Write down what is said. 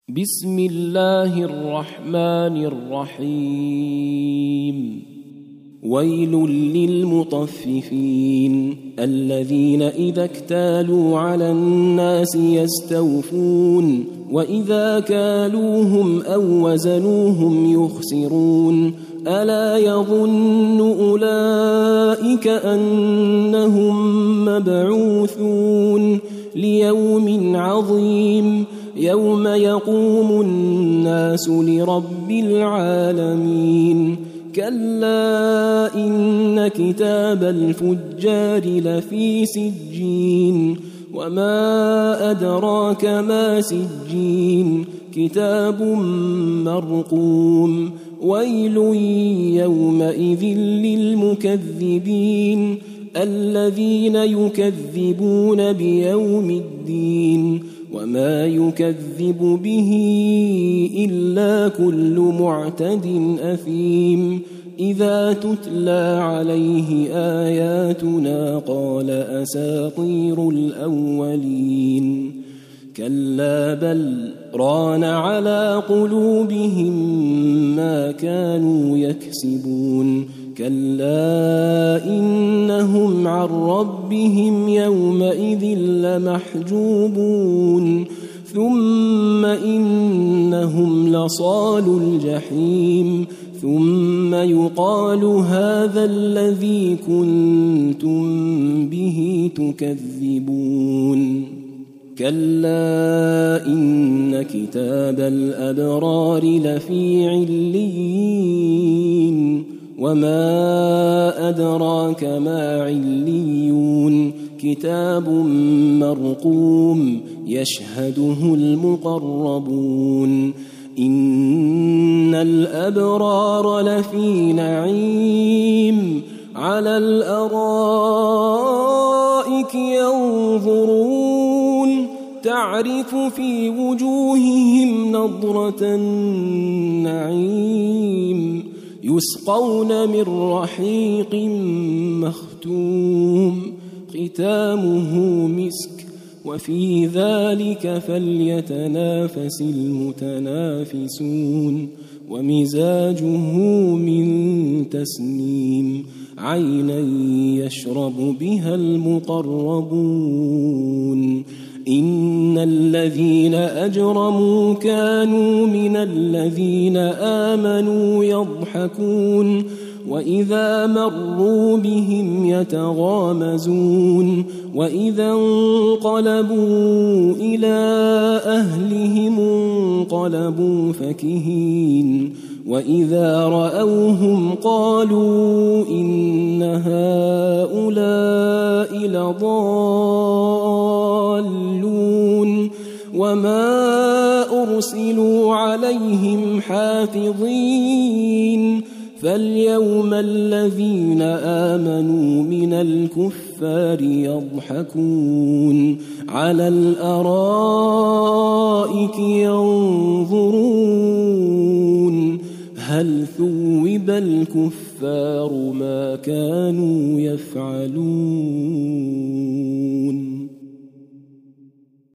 بسم الله الرحمن الرحيم. ويل للمطففين الذين إذا اكتالوا على الناس يستوفون وإذا كالوهم أو وزنوهم يخسرون ألا يظن أولئك أنهم مبعوثون ليوم عظيم يوم يقوم الناس لرب العالمين. كلا إن كتاب الفجار لفي سجين وما أدراك ما سجين كتاب مرقوم. ويل يومئذ للمكذبين الذين يكذبون بيوم الدين وما يكذب به إلا كل معتد أثيم. إذا تتلى عليه آياتنا قال أساطير الأولين. كلا بل ران على قلوبهم ما كانوا يكسبون. كلا إنهم عن ربهم يومئذ لمحجوبون ثم إنهم لصالوا الجحيم ثم يقال هذا الذي كنتم به تكذبون. كلا إن كتاب الأبرار لفي عليين وما أدراك ما عليون كتاب مرقوم يشهده المقربون. إن الأبرار لفي نعيم على الأرائك ينظرون تعرف في وجوههم نضرة النعيم يسقون من رحيق مختوم ختامه مسك وفي ذلك فليتنافس المتنافسون. ومزاجه من تسنيم عينا يشرب بها المقربون. إن الذين أجرموا كانوا من الذين آمنوا يضحكون وإذا مروا بهم يتغامزون وإذا انقلبوا إلى أهلهم انقلبوا فكهين وإذا رأوهم قالوا إن هؤلاء لضالون وما أرسلوا عليهم حافظين. فاليوم الذين آمنوا من الكفار يضحكون على الأرائك ينظرون هل ثوب الكفار ما كانوا يفعلون.